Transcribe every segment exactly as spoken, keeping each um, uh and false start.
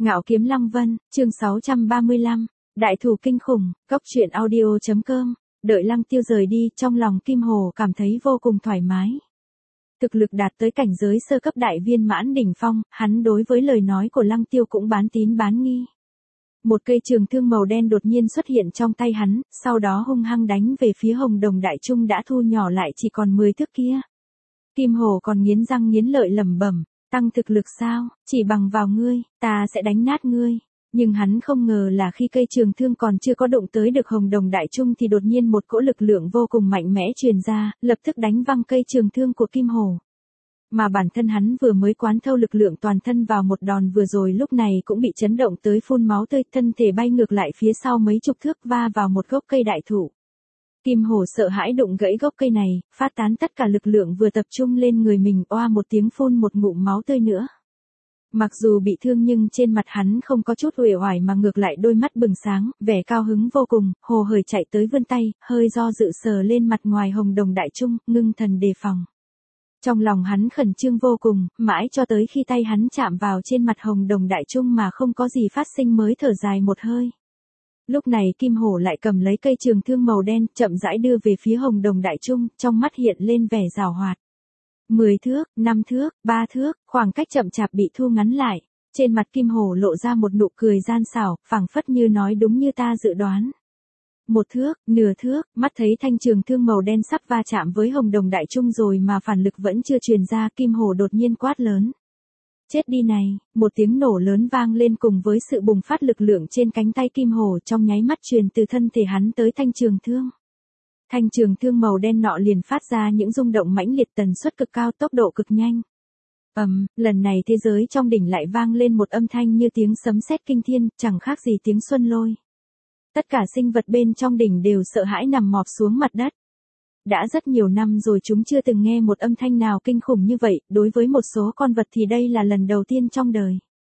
Ngạo Kiếm Lăng Vân, chương sáu trăm ba mươi lăm, Đại Thủ Kinh Khủng, Cốc truyện audio chấm com. Đợi Lăng Tiêu rời đi, trong lòng Kim Hồ cảm thấy vô cùng thoải mái. Thực lực đạt tới cảnh giới sơ cấp đại viên mãn đỉnh phong, hắn đối với lời nói của Lăng Tiêu cũng bán tín bán nghi. Một cây trường thương màu đen đột nhiên xuất hiện trong tay hắn, sau đó hung hăng đánh về phía Hồng Đồng Đại Trung đã thu nhỏ lại chỉ còn mười thước kia. Kim Hồ còn nghiến răng nghiến lợi lẩm bẩm, tăng thực lực sao, chỉ bằng vào ngươi, ta sẽ đánh nát ngươi. Nhưng hắn không ngờ là khi cây trường thương còn chưa có đụng tới được Hồng Đồng Đại Trung thì đột nhiên một cỗ lực lượng vô cùng mạnh mẽ truyền ra, lập tức đánh văng cây trường thương của Kim Hồ. Mà bản thân hắn vừa mới quán thâu lực lượng toàn thân vào một đòn vừa rồi lúc này cũng bị chấn động tới phun máu tươi, thân thể bay ngược lại phía sau mấy chục thước va vào một gốc cây đại thụ. Kim Hồ sợ hãi đụng gãy gốc cây này, phát tán tất cả lực lượng vừa tập trung lên người mình, oa một tiếng phun một ngụm máu tươi nữa. Mặc dù bị thương nhưng trên mặt hắn không có chút uể oải mà ngược lại đôi mắt bừng sáng, vẻ cao hứng vô cùng, hồ hởi chạy tới vươn tay, hơi do dự sờ lên mặt ngoài Hồng Đồng Đại Trung, ngưng thần đề phòng. Trong lòng hắn khẩn trương vô cùng, mãi cho tới khi tay hắn chạm vào trên mặt Hồng Đồng Đại Trung mà không có gì phát sinh mới thở dài một hơi. Lúc này Kim Hổ lại cầm lấy cây trường thương màu đen, chậm rãi đưa về phía Hồng Đồng Đại Trung, trong mắt hiện lên vẻ giảo hoạt. Mười thước, năm thước, ba thước, khoảng cách chậm chạp bị thu ngắn lại. Trên mặt Kim Hổ lộ ra một nụ cười gian xảo, phảng phất như nói đúng như ta dự đoán. Một thước, nửa thước, mắt thấy thanh trường thương màu đen sắp va chạm với Hồng Đồng Đại Trung rồi mà phản lực vẫn chưa truyền ra, Kim Hổ đột nhiên quát lớn. Chết đi này, một tiếng nổ lớn vang lên cùng với sự bùng phát lực lượng trên cánh tay Kim Hổ trong nháy mắt truyền từ thân thể hắn tới thanh trường thương. Thanh trường thương màu đen nọ liền phát ra những rung động mãnh liệt, tần suất cực cao, tốc độ cực nhanh. Ầm, um, lần này thế giới trong đỉnh lại vang lên một âm thanh như tiếng sấm sét kinh thiên, chẳng khác gì tiếng xuân lôi. Tất cả sinh vật bên trong đỉnh đều sợ hãi nằm mọp xuống mặt đất. Đã rất nhiều năm rồi chúng chưa từng nghe một âm thanh nào kinh khủng như vậy, đối với một số con vật thì đây là lần đầu tiên trong đời.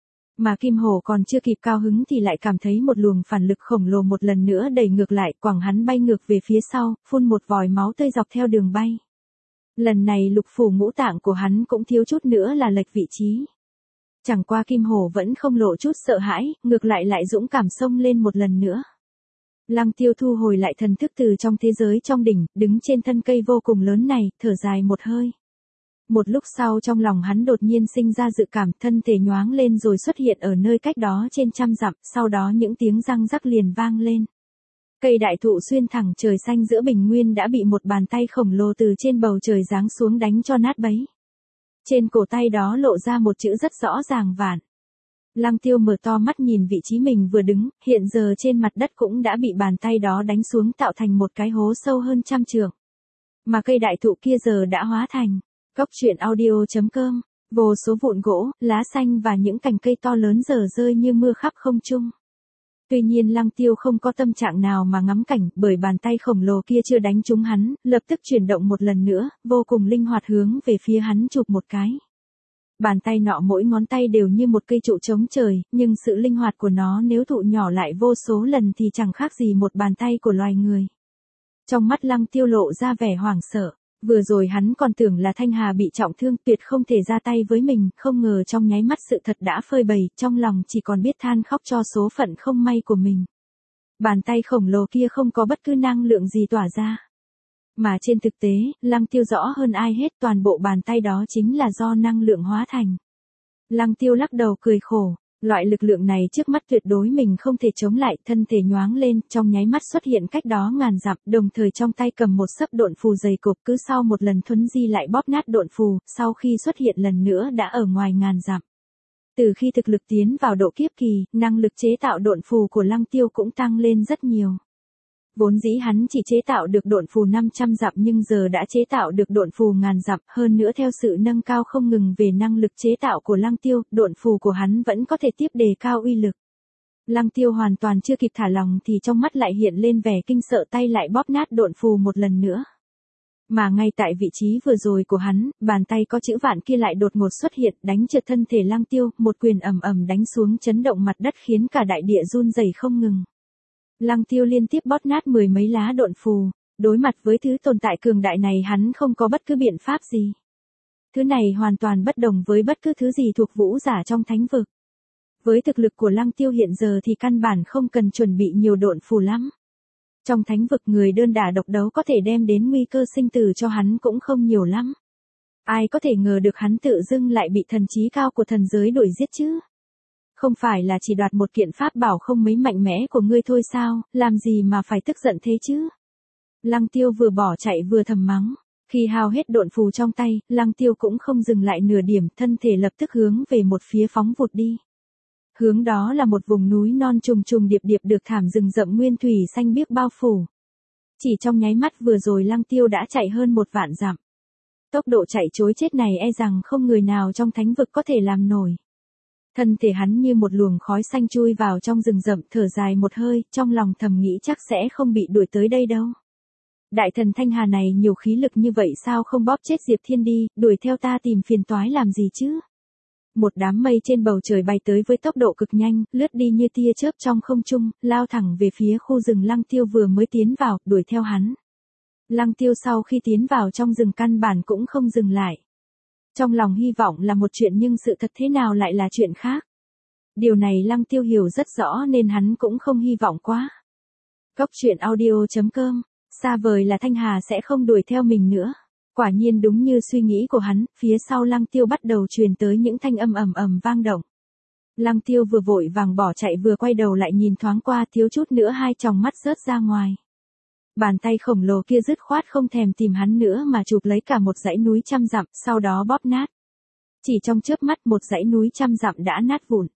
Mà Kim Hổ còn chưa kịp cao hứng thì lại cảm thấy một luồng phản lực khổng lồ một lần nữa đẩy ngược lại, quẳng hắn bay ngược về phía sau, phun một vòi máu tươi dọc theo đường bay. Lần này lục phủ ngũ tạng của hắn cũng thiếu chút nữa là lệch vị trí. Chẳng qua Kim Hổ vẫn không lộ chút sợ hãi, ngược lại lại dũng cảm xông lên một lần nữa. Lăng Tiêu thu hồi lại thần thức từ trong thế giới trong đỉnh, đứng trên thân cây vô cùng lớn này, thở dài một hơi. Một lúc sau trong lòng hắn đột nhiên sinh ra dự cảm, thân thể nhoáng lên rồi xuất hiện ở nơi cách đó trên trăm dặm, sau đó những tiếng răng rắc liền vang lên. Cây đại thụ xuyên thẳng trời xanh giữa bình nguyên đã bị một bàn tay khổng lồ từ trên bầu trời giáng xuống đánh cho nát bấy. Trên cổ tay đó lộ ra một chữ rất rõ ràng: Vạn. Lăng Tiêu mở to mắt nhìn vị trí mình vừa đứng, hiện giờ trên mặt đất cũng đã bị bàn tay đó đánh xuống tạo thành một cái hố sâu hơn trăm trượng. Mà cây đại thụ kia giờ đã hóa thành Cốc truyện audio chấm com, vô số vụn gỗ, lá xanh và những cành cây to lớn dở rơi như mưa khắp không trung. Tuy nhiên Lăng Tiêu không có tâm trạng nào mà ngắm cảnh, bởi bàn tay khổng lồ kia chưa đánh trúng hắn, lập tức chuyển động một lần nữa, vô cùng linh hoạt hướng về phía hắn chụp một cái. Bàn tay nọ mỗi ngón tay đều như một cây trụ chống trời, nhưng sự linh hoạt của nó nếu thụ nhỏ lại vô số lần thì chẳng khác gì một bàn tay của loài người. Trong mắt Lăng Tiêu lộ ra vẻ hoảng sợ. Vừa rồi hắn còn tưởng là Thanh Hà bị trọng thương, tuyệt không thể ra tay với mình, không ngờ trong nháy mắt sự thật đã phơi bày, trong lòng chỉ còn biết than khóc cho số phận không may của mình. Bàn tay khổng lồ kia không có bất cứ năng lượng gì tỏa ra. Mà trên thực tế, Lăng Tiêu rõ hơn ai hết toàn bộ bàn tay đó chính là do năng lượng hóa thành. Lăng Tiêu lắc đầu cười khổ. Loại lực lượng này trước mắt tuyệt đối mình không thể chống lại, thân thể nhoáng lên, trong nháy mắt xuất hiện cách đó ngàn dặm, đồng thời trong tay cầm một sấp độn phù dày cộp, cứ sau một lần thuấn di lại bóp nát độn phù, sau khi xuất hiện lần nữa đã ở ngoài ngàn dặm. Từ khi thực lực tiến vào độ kiếp kỳ, năng lực chế tạo độn phù của Lăng Tiêu cũng tăng lên rất nhiều. Vốn dĩ hắn chỉ chế tạo được độn phù năm trăm dặm nhưng giờ đã chế tạo được độn phù ngàn dặm, hơn nữa theo sự nâng cao không ngừng về năng lực chế tạo của Lăng Tiêu, độn phù của hắn vẫn có thể tiếp đề cao uy lực. Lăng Tiêu hoàn toàn chưa kịp thả lòng thì trong mắt lại hiện lên vẻ kinh sợ, tay lại bóp nát độn phù một lần nữa. Mà ngay tại vị trí vừa rồi của hắn, bàn tay có chữ Vạn kia lại đột ngột xuất hiện, đánh trượt thân thể Lăng Tiêu, một quyền ầm ầm đánh xuống chấn động mặt đất khiến cả đại địa run rẩy không ngừng. Lăng Tiêu liên tiếp bóp nát mười mấy lá độn phù, đối mặt với thứ tồn tại cường đại này hắn không có bất cứ biện pháp gì. Thứ này hoàn toàn bất đồng với bất cứ thứ gì thuộc vũ giả trong thánh vực. Với thực lực của Lăng Tiêu hiện giờ thì căn bản không cần chuẩn bị nhiều độn phù lắm. Trong thánh vực người đơn đả độc đấu có thể đem đến nguy cơ sinh tử cho hắn cũng không nhiều lắm. Ai có thể ngờ được hắn tự dưng lại bị thần trí cao của thần giới đuổi giết chứ? Không phải là chỉ đoạt một kiện pháp bảo không mấy mạnh mẽ của ngươi thôi sao, làm gì mà phải tức giận thế chứ? Lăng Tiêu vừa bỏ chạy vừa thầm mắng. Khi hao hết độn phù trong tay, Lăng Tiêu cũng không dừng lại nửa điểm, thân thể lập tức hướng về một phía phóng vụt đi. Hướng đó là một vùng núi non trùng trùng điệp điệp được thảm rừng rậm nguyên thủy xanh biếc bao phủ. Chỉ trong nháy mắt vừa rồi Lăng Tiêu đã chạy hơn một vạn dặm. Tốc độ chạy trối chết này e rằng không người nào trong thánh vực có thể làm nổi. Thân thể hắn như một luồng khói xanh chui vào trong rừng rậm, thở dài một hơi, trong lòng thầm nghĩ chắc sẽ không bị đuổi tới đây đâu. Đại thần Thanh Hà này nhiều khí lực như vậy sao không bóp chết Diệp Thiên đi, đuổi theo ta tìm phiền toái làm gì chứ? Một đám mây trên bầu trời bay tới với tốc độ cực nhanh, lướt đi như tia chớp trong không trung, lao thẳng về phía khu rừng Lăng Tiêu vừa mới tiến vào, đuổi theo hắn. Lăng Tiêu sau khi tiến vào trong rừng căn bản cũng không dừng lại. Trong lòng hy vọng là một chuyện nhưng sự thật thế nào lại là chuyện khác. Điều này Lăng Tiêu hiểu rất rõ nên hắn cũng không hy vọng quá. Cốc truyện audio chấm com, xa vời là Thanh Hà sẽ không đuổi theo mình nữa. Quả nhiên đúng như suy nghĩ của hắn, phía sau Lăng Tiêu bắt đầu truyền tới những thanh âm ầm ầm vang động. Lăng Tiêu vừa vội vàng bỏ chạy vừa quay đầu lại nhìn thoáng qua, thiếu chút nữa hai tròng mắt rớt ra ngoài. Bàn tay khổng lồ kia dứt khoát không thèm tìm hắn nữa mà chụp lấy cả một dãy núi trăm dặm, sau đó bóp nát. Chỉ trong chớp mắt một dãy núi trăm dặm đã nát vụn.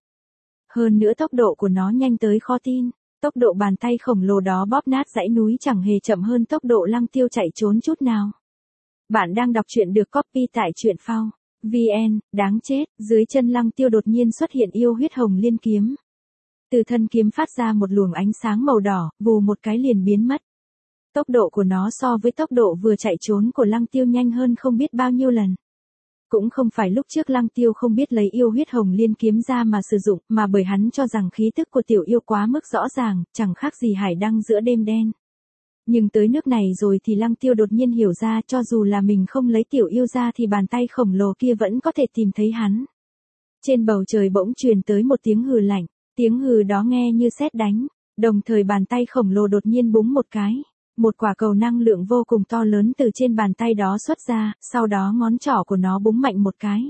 Hơn nữa tốc độ của nó nhanh tới khó tin, tốc độ bàn tay khổng lồ đó bóp nát dãy núi chẳng hề chậm hơn tốc độ Lăng Tiêu chạy trốn chút nào. Bạn đang đọc truyện được copy tại truyện phao vê en, đáng chết, dưới chân Lăng Tiêu đột nhiên xuất hiện yêu huyết hồng liên kiếm. Từ thân kiếm phát ra một luồng ánh sáng màu đỏ, vù một cái liền biến mất. Tốc độ của nó so với tốc độ vừa chạy trốn của Lăng Tiêu nhanh hơn không biết bao nhiêu lần. Cũng không phải lúc trước Lăng Tiêu không biết lấy yêu huyết hồng liên kiếm ra mà sử dụng, mà bởi hắn cho rằng khí tức của tiểu yêu quá mức rõ ràng, chẳng khác gì hải đăng giữa đêm đen. Nhưng tới nước này rồi thì Lăng Tiêu đột nhiên hiểu ra, cho dù là mình không lấy tiểu yêu ra thì bàn tay khổng lồ kia vẫn có thể tìm thấy hắn. Trên bầu trời bỗng truyền tới một tiếng hừ lạnh, tiếng hừ đó nghe như sét đánh, đồng thời bàn tay khổng lồ đột nhiên búng một cái. Một quả cầu năng lượng vô cùng to lớn từ trên bàn tay đó xuất ra, sau đó ngón trỏ của nó búng mạnh một cái.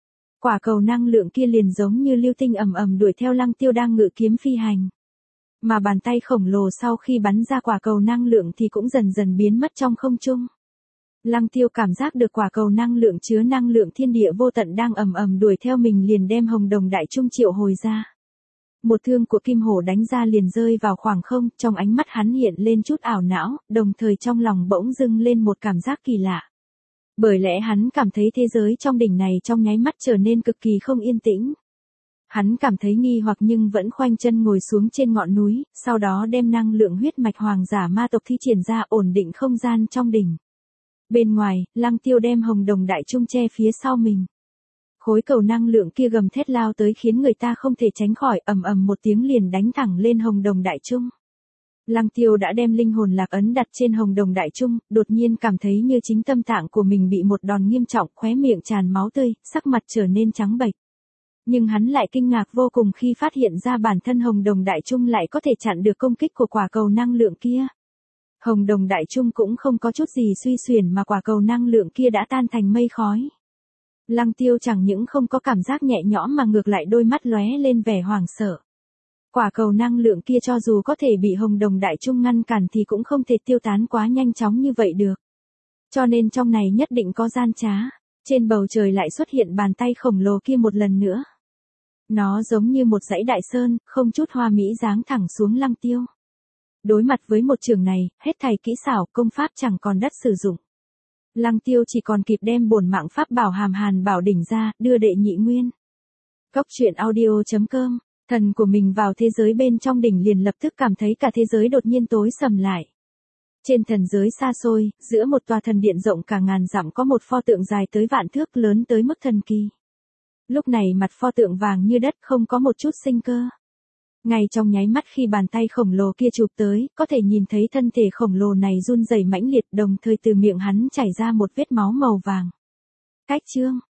Quả cầu năng lượng kia liền giống như lưu tinh ầm ầm đuổi theo Lăng Tiêu đang ngự kiếm phi hành. Mà bàn tay khổng lồ sau khi bắn ra quả cầu năng lượng thì cũng dần dần biến mất trong không trung. Lăng Tiêu cảm giác được quả cầu năng lượng chứa năng lượng thiên địa vô tận đang ầm ầm đuổi theo mình liền đem hồng đồng đại trung triệu hồi ra. Một thương của kim hổ đánh ra liền rơi vào khoảng không, trong ánh mắt hắn hiện lên chút ảo não, đồng thời trong lòng bỗng dưng lên một cảm giác kỳ lạ. Bởi lẽ hắn cảm thấy thế giới trong đỉnh này trong nháy mắt trở nên cực kỳ không yên tĩnh. Hắn cảm thấy nghi hoặc nhưng vẫn khoanh chân ngồi xuống trên ngọn núi, sau đó đem năng lượng huyết mạch hoàng giả ma tộc thi triển ra ổn định không gian trong đỉnh. Bên ngoài, Lăng Tiêu đem hồng đồng đại trung che phía sau mình. Khối cầu năng lượng kia gầm thét lao tới khiến người ta không thể tránh khỏi, ầm ầm một tiếng liền đánh thẳng lên hồng đồng đại trung. Lăng Tiêu đã đem linh hồn lạc ấn đặt trên hồng đồng đại trung, đột nhiên cảm thấy như chính tâm tạng của mình bị một đòn nghiêm trọng, khóe miệng tràn máu tươi, sắc mặt trở nên trắng bệch. Nhưng hắn lại kinh ngạc vô cùng khi phát hiện ra bản thân hồng đồng đại trung lại có thể chặn được công kích của quả cầu năng lượng kia. Hồng đồng đại trung cũng không có chút gì suy xuyển mà quả cầu năng lượng kia đã tan thành mây khói. Lăng Tiêu chẳng những không có cảm giác nhẹ nhõm mà ngược lại đôi mắt lóe lên vẻ hoảng sợ. Quả cầu năng lượng kia cho dù có thể bị hồng đồng đại trung ngăn cản thì cũng không thể tiêu tán quá nhanh chóng như vậy được. Cho nên trong này nhất định có gian trá. Trên bầu trời lại xuất hiện bàn tay khổng lồ kia một lần nữa. Nó giống như một dãy đại sơn, không chút hoa mỹ giáng thẳng xuống Lăng Tiêu. Đối mặt với một trường này, hết thảy kỹ xảo, công pháp chẳng còn đất sử dụng. Lăng Tiêu chỉ còn kịp đem bổn mạng pháp bảo hàm hàn bảo đỉnh ra, đưa đệ nhị nguyên. Cốc truyện audio chấm com, thần của mình vào thế giới bên trong đỉnh liền lập tức cảm thấy cả thế giới đột nhiên tối sầm lại. Trên thần giới xa xôi, giữa một tòa thần điện rộng cả ngàn dặm có một pho tượng dài tới vạn thước lớn tới mức thần kỳ. Lúc này mặt pho tượng vàng như đất không có một chút sinh cơ. Ngay trong nháy mắt khi bàn tay khổng lồ kia chụp tới, có thể nhìn thấy thân thể khổng lồ này run rẩy mãnh liệt, đồng thời từ miệng hắn chảy ra một vết máu màu vàng. Cách chương,